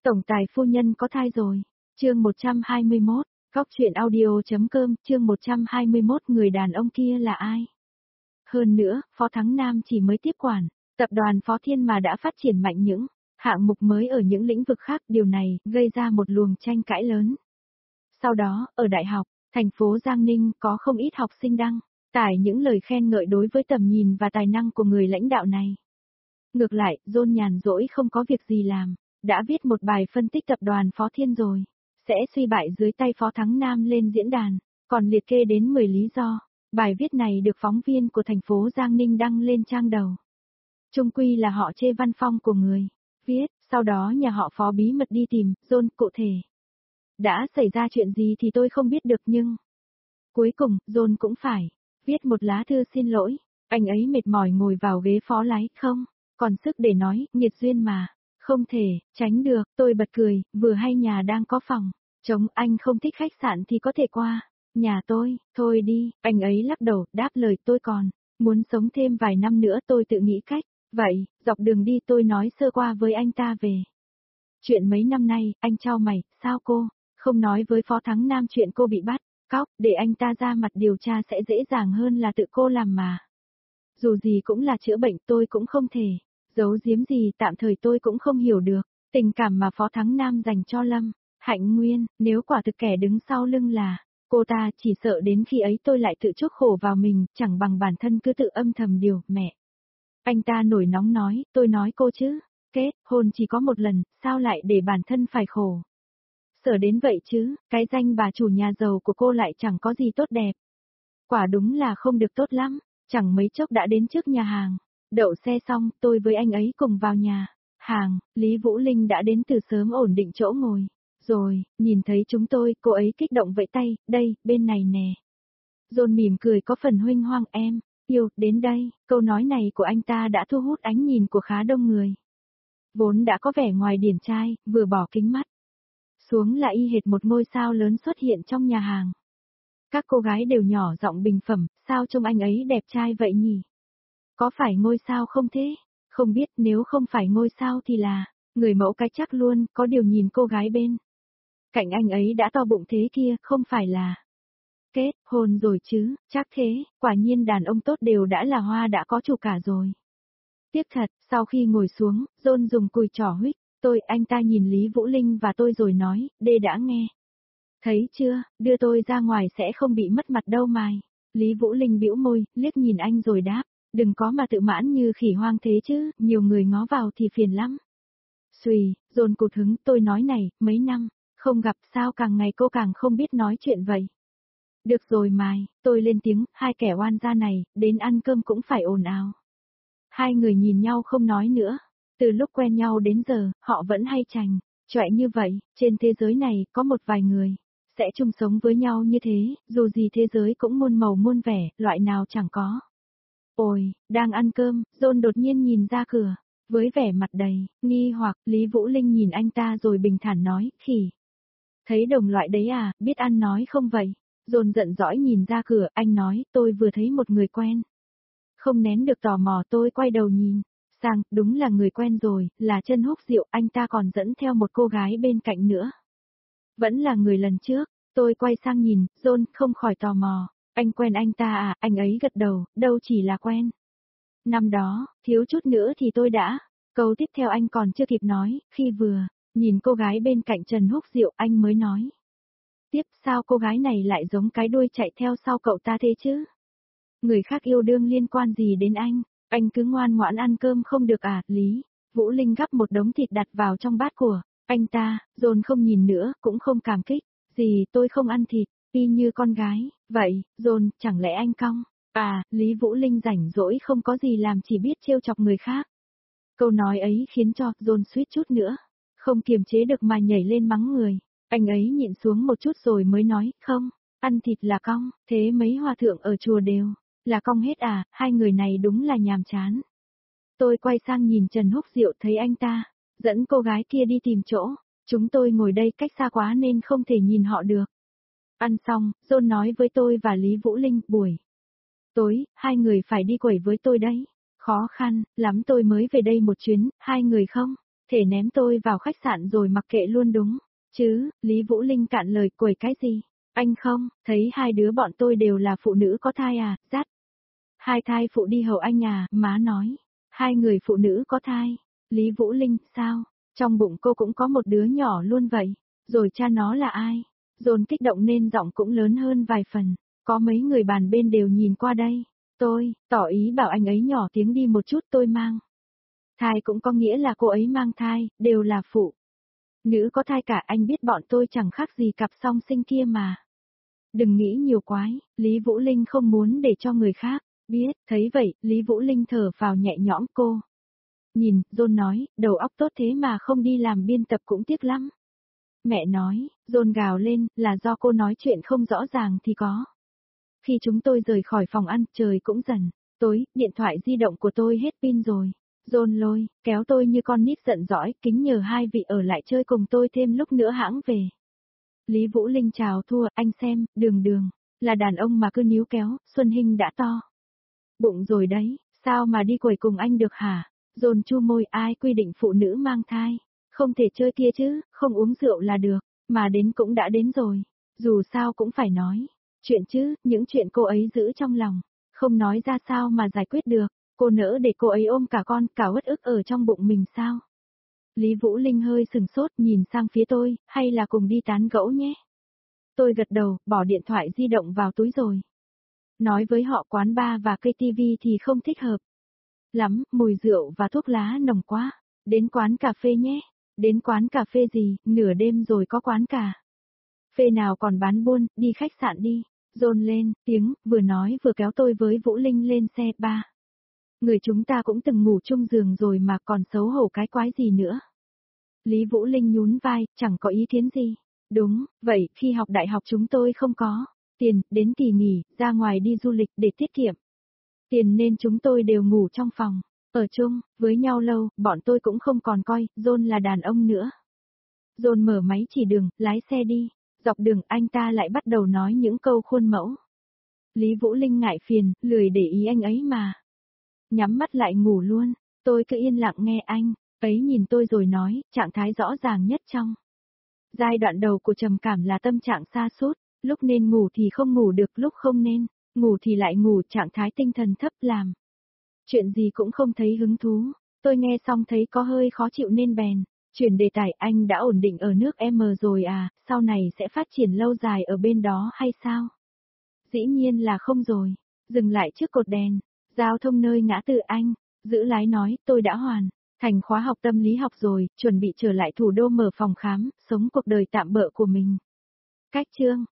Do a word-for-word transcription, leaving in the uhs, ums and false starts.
Tổng tài phu nhân có thai rồi. Chương một trăm hai mươi mốt, Góc truyện audio.com, chương một trăm hai mươi mốt, người đàn ông kia là ai? Hơn nữa, Phó Thắng Nam chỉ mới tiếp quản, tập đoàn Phó Thiên mà đã phát triển mạnh những hạng mục mới ở những lĩnh vực khác, điều này gây ra một luồng tranh cãi lớn. Sau đó, ở đại học, thành phố Giang Ninh có không ít học sinh đăng tải những lời khen ngợi đối với tầm nhìn và tài năng của người lãnh đạo này. Ngược lại, John nhàn rỗi không có việc gì làm, đã viết một bài phân tích tập đoàn Phó Thiên rồi, sẽ suy bại dưới tay Phó Thắng Nam lên diễn đàn, còn liệt kê đến mười lý do. Bài viết này được phóng viên của thành phố Giang Ninh đăng lên trang đầu. Chung quy là họ chê văn phong của người viết, sau đó nhà họ Phó bí mật đi tìm John cụ thể. Đã xảy ra chuyện gì thì tôi không biết được, nhưng cuối cùng, John cũng phải viết một lá thư xin lỗi. Anh ấy mệt mỏi ngồi vào ghế phó lái, không còn sức để nói, nghiệt duyên mà, không thể tránh được. Tôi bật cười, vừa hay nhà đang có phòng trống, anh không thích khách sạn thì có thể qua nhà tôi, thôi đi. Anh ấy lắc đầu, đáp lời, tôi còn muốn sống thêm vài năm nữa, tôi tự nghĩ cách. Vậy, dọc đường đi tôi nói sơ qua với anh ta về chuyện mấy năm nay. Anh chau mày, sao cô không nói với Phó Thắng Nam chuyện cô bị bắt cóc, để anh ta ra mặt điều tra sẽ dễ dàng hơn là tự cô làm mà. Dù gì cũng là chữa bệnh, tôi cũng không thể giấu giếm gì. Tạm thời tôi cũng không hiểu được tình cảm mà Phó Thắng Nam dành cho Lâm Hạnh Nguyên, nếu quả thực kẻ đứng sau lưng là cô ta, chỉ sợ đến khi ấy tôi lại tự chuốc khổ vào mình, chẳng bằng bản thân cứ tự âm thầm điều. Mẹ! Anh ta nổi nóng nói, tôi nói cô chứ, kết hôn chỉ có một lần, sao lại để bản thân phải khổ sở đến vậy chứ, cái danh bà chủ nhà giàu của cô lại chẳng có gì tốt đẹp. Quả đúng là không được tốt lắm. Chẳng mấy chốc đã đến trước nhà hàng, đậu xe xong, tôi với anh ấy cùng vào nhà hàng. Lý Vũ Linh đã đến từ sớm, ổn định chỗ ngồi rồi, nhìn thấy chúng tôi, cô ấy kích động vẫy tay, đây, bên này nè. John mỉm cười có phần huênh hoang, em yêu, đến đây. Câu nói này của anh ta đã thu hút ánh nhìn của khá đông người. Vốn đã có vẻ ngoài điển trai, vừa bỏ kính mắt xuống là y hệt một ngôi sao lớn xuất hiện trong nhà hàng. Các cô gái đều nhỏ giọng bình phẩm, sao trông anh ấy đẹp trai vậy nhỉ? Có phải ngôi sao không thế? Không biết, nếu không phải ngôi sao thì là người mẫu cái chắc luôn. Có điều nhìn cô gái bên cạnh anh ấy đã to bụng thế kia, không phải là kết hôn rồi chứ? Chắc thế, quả nhiên đàn ông tốt đều đã là hoa đã có chủ cả rồi. Tiếc thật, sau khi ngồi xuống, John dùng cùi trỏ huých tôi. Anh ta nhìn Lý Vũ Linh và tôi rồi nói, đê đã nghe thấy chưa, đưa tôi ra ngoài sẽ không bị mất mặt đâu mày. Lý Vũ Linh bĩu môi, liếc nhìn anh rồi đáp, đừng có mà tự mãn như khỉ hoang thế chứ, nhiều người ngó vào thì phiền lắm. Xùy, John cụt hứng, tôi nói này, mấy năm không gặp sao càng ngày cô càng không biết nói chuyện vậy. Được rồi mày, tôi lên tiếng, hai kẻ oan gia này, đến ăn cơm cũng phải ồn ào. Hai người nhìn nhau không nói nữa. Từ lúc quen nhau đến giờ, họ vẫn hay chành chọe như vậy. Trên thế giới này, có một vài người sẽ chung sống với nhau như thế, dù gì thế giới cũng muôn màu muôn vẻ, loại nào chẳng có. Ôi, đang ăn cơm, John đột nhiên nhìn ra cửa, với vẻ mặt đầy nghi hoặc. Lý Vũ Linh nhìn anh ta rồi bình thản nói, khỉ. Thấy đồng loại đấy à, biết ăn nói không vậy? John giận dõi nhìn ra cửa, anh nói, tôi vừa thấy một người quen. Không nén được tò mò, tôi quay đầu nhìn sang, đúng là người quen rồi, là Trân Húc Diệu. Anh ta còn dẫn theo một cô gái bên cạnh nữa. Vẫn là người lần trước. Tôi quay sang nhìn, John không khỏi tò mò, anh quen anh ta à? Anh ấy gật đầu, đâu chỉ là quen. Năm đó, thiếu chút nữa thì tôi đã. Câu tiếp theo anh còn chưa kịp nói, khi vừa nhìn cô gái bên cạnh Trần Húc Diệu, anh mới nói tiếp, sao cô gái này lại giống cái đuôi chạy theo sau cậu ta thế chứ? Người khác yêu đương liên quan gì đến anh? Anh cứ ngoan ngoãn ăn cơm không được à? Lý Vũ Linh gắp một đống thịt đặt vào trong bát của anh ta. John không nhìn nữa, cũng không cảm kích gì, tôi không ăn thịt, y như con gái. Vậy, John, chẳng lẽ anh cong? À, Lý Vũ Linh rảnh rỗi không có gì làm, chỉ biết trêu chọc người khác. Câu nói ấy khiến cho John suýt chút nữa không kiềm chế được mà nhảy lên mắng người. Anh ấy nhịn xuống một chút rồi mới nói, không, ăn thịt là cong, thế mấy hòa thượng ở chùa đều là cong hết à? Hai người này đúng là nhàm chán. Tôi quay sang nhìn Trần Húc Diệu, thấy anh ta dẫn cô gái kia đi tìm chỗ. Chúng tôi ngồi đây cách xa quá nên không thể nhìn họ được. Ăn xong, John nói với tôi và Lý Vũ Linh, buổi tối, hai người phải đi quẩy với tôi đấy. Khó khăn lắm tôi mới về đây một chuyến, hai người không Thể ném tôi vào khách sạn rồi mặc kệ luôn đúng. Chứ, Lý Vũ Linh cạn lời quẩy cái gì? Anh không, thấy hai đứa bọn tôi đều là phụ nữ có thai à, dắt. Hai thai phụ đi hầu anh à, má nói. Hai người phụ nữ có thai. Lý Vũ Linh, sao? Trong bụng cô cũng có một đứa nhỏ luôn vậy. Rồi cha nó là ai? Dồn kích động nên giọng cũng lớn hơn vài phần. Có mấy người bàn bên đều nhìn qua đây. Tôi, tỏ ý bảo anh ấy nhỏ tiếng đi một chút tôi mang. Thai cũng có nghĩa là cô ấy mang thai, đều là phụ. Nữ có thai cả anh biết bọn tôi chẳng khác gì cặp song sinh kia mà. Đừng nghĩ nhiều quái, Lý Vũ Linh không muốn để cho người khác biết, thấy vậy, Lý Vũ Linh thở vào nhẹ nhõm cô. Nhìn, John nói, đầu óc tốt thế mà không đi làm biên tập cũng tiếc lắm. Mẹ nói, John gào lên, là do cô nói chuyện không rõ ràng thì có. Khi chúng tôi rời khỏi phòng ăn, trời cũng dần tối, điện thoại di động của tôi hết pin rồi. John lôi, kéo tôi như con nít giận dỗi, kính nhờ hai vị ở lại chơi cùng tôi thêm lúc nữa hãng về. Lý Vũ Linh chào thua, anh xem, đường đường, là đàn ông mà cứ níu kéo, Xuân Hinh đã to. Bụng rồi đấy, sao mà đi quẩy cùng anh được hả? John chu môi, ai quy định phụ nữ mang thai, không thể chơi kia chứ, không uống rượu là được, mà đến cũng đã đến rồi, dù sao cũng phải nói. Chuyện chứ, những chuyện cô ấy giữ trong lòng, không nói ra sao mà giải quyết được, cô nỡ để cô ấy ôm cả con, cả uất ức ở trong bụng mình sao? Lý Vũ Linh hơi sừng sốt nhìn sang phía tôi, hay là cùng đi tán gẫu nhé? Tôi gật đầu, bỏ điện thoại di động vào túi rồi. Nói với họ quán bar và cây tivi thì không thích hợp lắm, mùi rượu và thuốc lá nồng quá. Đến quán cà phê nhé. Đến quán cà phê gì, nửa đêm rồi có quán cà phê nào còn bán buôn, đi khách sạn đi. Dồn lên, tiếng, vừa nói vừa kéo tôi với Vũ Linh lên xe ba. Người chúng ta cũng từng ngủ chung giường rồi mà còn xấu hổ cái quái gì nữa. Lý Vũ Linh nhún vai, chẳng có ý kiến gì. Đúng, vậy, khi học đại học chúng tôi không có tiền, đến kỳ nghỉ, ra ngoài đi du lịch để tiết kiệm tiền nên chúng tôi đều ngủ trong phòng, ở chung, với nhau lâu, bọn tôi cũng không còn coi, John là đàn ông nữa. John mở máy chỉ đường, lái xe đi, dọc đường anh ta lại bắt đầu nói những câu khuôn mẫu. Lý Vũ Linh ngại phiền, lười để ý anh ấy mà. Nhắm mắt lại ngủ luôn, tôi cứ yên lặng nghe anh, ấy nhìn tôi rồi nói, trạng thái rõ ràng nhất trong giai đoạn đầu của trầm cảm là tâm trạng sa sút, lúc nên ngủ thì không ngủ được, lúc không nên ngủ thì lại ngủ, trạng thái tinh thần thấp, làm chuyện gì cũng không thấy hứng thú. Tôi nghe xong thấy có hơi khó chịu nên bèn chuyển đề tài, anh đã ổn định ở nước M rồi à, sau này sẽ phát triển lâu dài ở bên đó hay sao? Dĩ nhiên là không rồi. Dừng lại trước cột đèn, giao thông nơi ngã tư anh, giữ lái nói, tôi đã hoàn thành khóa học tâm lý học rồi, chuẩn bị trở lại thủ đô mở phòng khám, sống cuộc đời tạm bợ của mình. Cách chương